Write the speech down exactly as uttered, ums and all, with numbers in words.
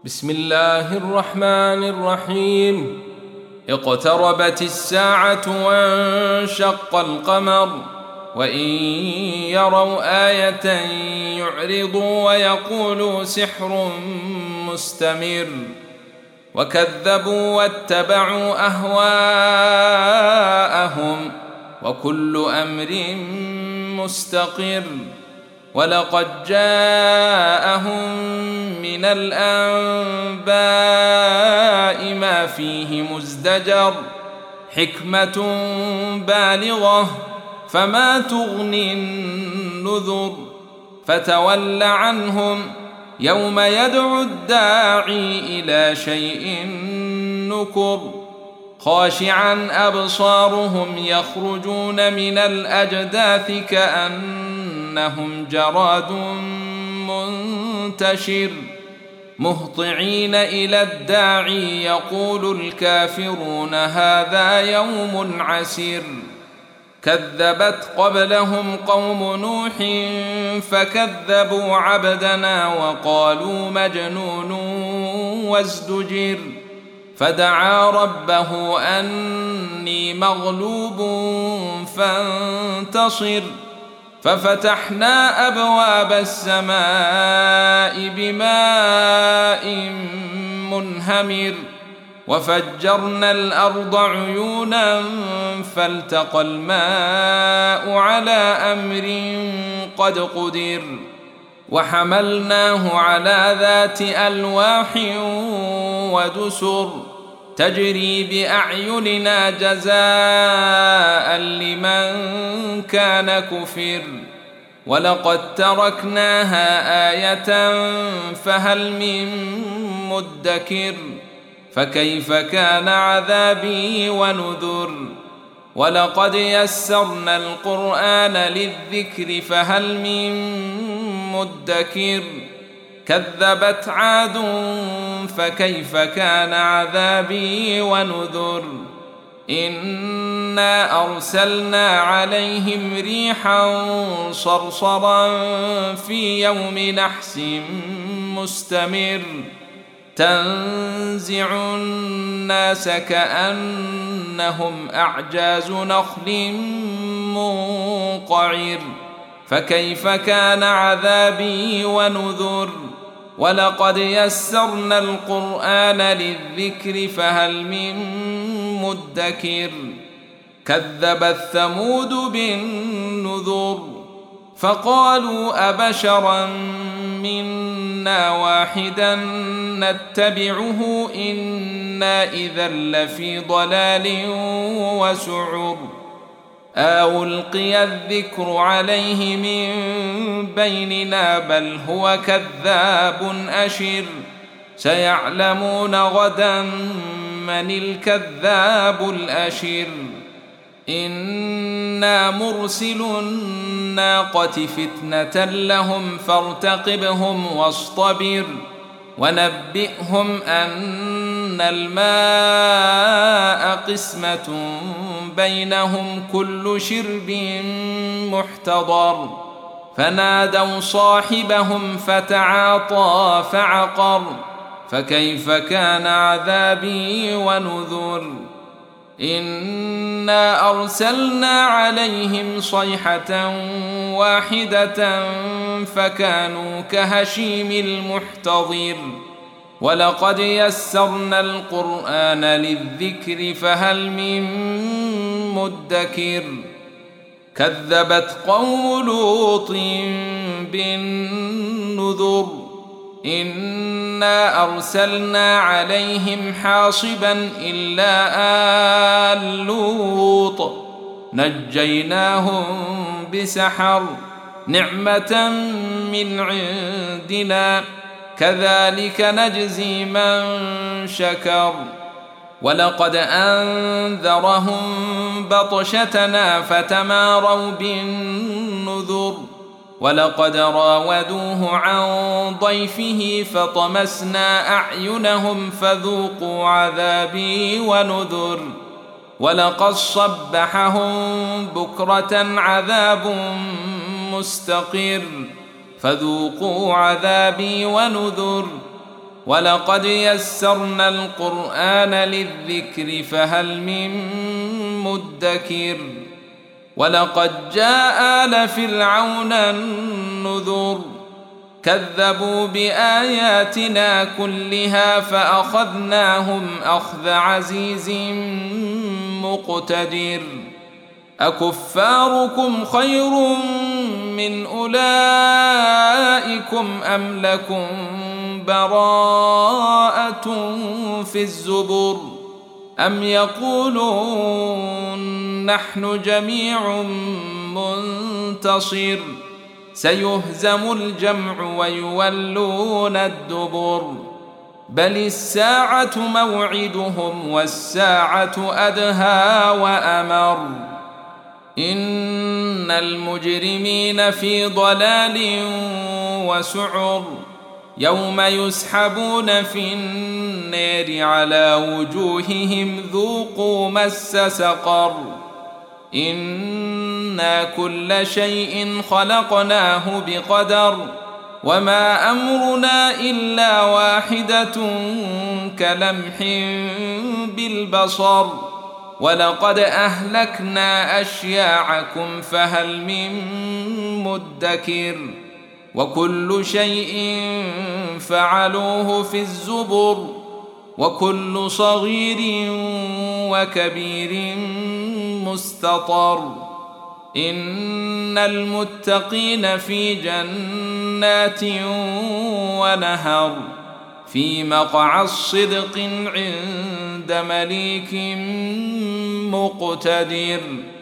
بسم الله الرحمن الرحيم. اقتربت الساعة وانشق القمر وإن يروا آية يعرضوا ويقولوا سحر مستمر وكذبوا واتبعوا أهواءهم وكل أمر مستقر. ولقد جاءهم من الأنباء ما فيه مزدجر حكمة بالغة فما تغني النذر. فتول عنهم يوم يدعو الداعي إلى شيء نكر خاشعا أبصارهم يخرجون من الأجداث كأنهم جراد منتشر مهطعين إلى الداعي يقول الكافرون هذا يوم عسير. كذبت قبلهم قوم نوح فكذبوا عبدنا وقالوا مجنون وازدجر. فدعا ربه أني مغلوب فانتصر. ففتحنا أبواب السماء بماء منهمر وفجرنا الأرض عيونا فالتقى الماء على أمر قد قدر. وحملناه على ذات ألواح ودسر تجري بأعيننا جزاء لمن كان كفر. ولقد تركناها آية فهل من مدكر. فكيف كان عذابي ونذر. ولقد يسرنا القرآن للذكر فهل من مدكر. كذبت عاد فكيف كان عذابي ونذر. إنا أرسلنا عليهم ريحا صرصرا في يوم نحس مستمر تنزع الناس كأنهم أعجاز نخل منقعر. فكيف كان عذابي ونذر. ولقد يسرنا القرآن للذكر فهل من مدكر. كذبت ثمود بالنذر فقالوا أبشرا منا واحدا نتبعه إنا إذا لفي ضلال وسعر. ألقي الذكر عليه من بيننا بل هو كذاب أشر. سيعلمون غدا من الكذاب الأشر. إنا مرسل الناقة فتنة لهم فارتقبهم واصطبر. ونبئهم أن الماء قسمة بينهم كل شرب محتضر. فنادوا صاحبهم فتعاطى فعقر. فكيف كان عذابي ونذر. إنا أرسلنا عليهم صيحة واحدة فكانوا كهشيم المحتضر. ولقد يسرنا القرآن للذكر فهل من مدكر. كذبت قوم لوط بالنذر. إنا أرسلنا عليهم حاصبا إلا آل لوط نجيناهم بسحر نعمة من عندنا كذلك نجزي من شكر. ولقد أنذرهم بطشتنا فتماروا بالنذر. ولقد راودوه عن ضيفه فطمسنا أعينهم فذوقوا عذابي ونذر. ولقد صبحهم بكرة عذاب مستقر فذوقوا عذابي ونذر. ولقد يسرنا القرآن للذكر فهل من مدكر ولقد جاء آل فرعون النذر كذبوا بآياتنا كلها فأخذناهم أخذ عزيز مقتدر أكفاركم خير من أولئكم أم لكم براءة في الزبر أم يقولون نحن جميع منتصر سيهزم الجمع ويولون الدبر بل الساعة موعدهم والساعة أدهى وأمر إن المجرمين في ضلال وسعر يوم يسحبون في النار على وجوههم ذوقوا مس سقر إنا كل شيء خلقناه بقدر وما أمرنا إلا واحدة كلمح بالبصر ولقد أهلكنا أشياعكم فهل من مدكر وكل شيء فعلوه في الزبر وكل صغير وكبير مستطر إن المتقين في جنات ونهر في مقعد صدق عند مليك مقتدر.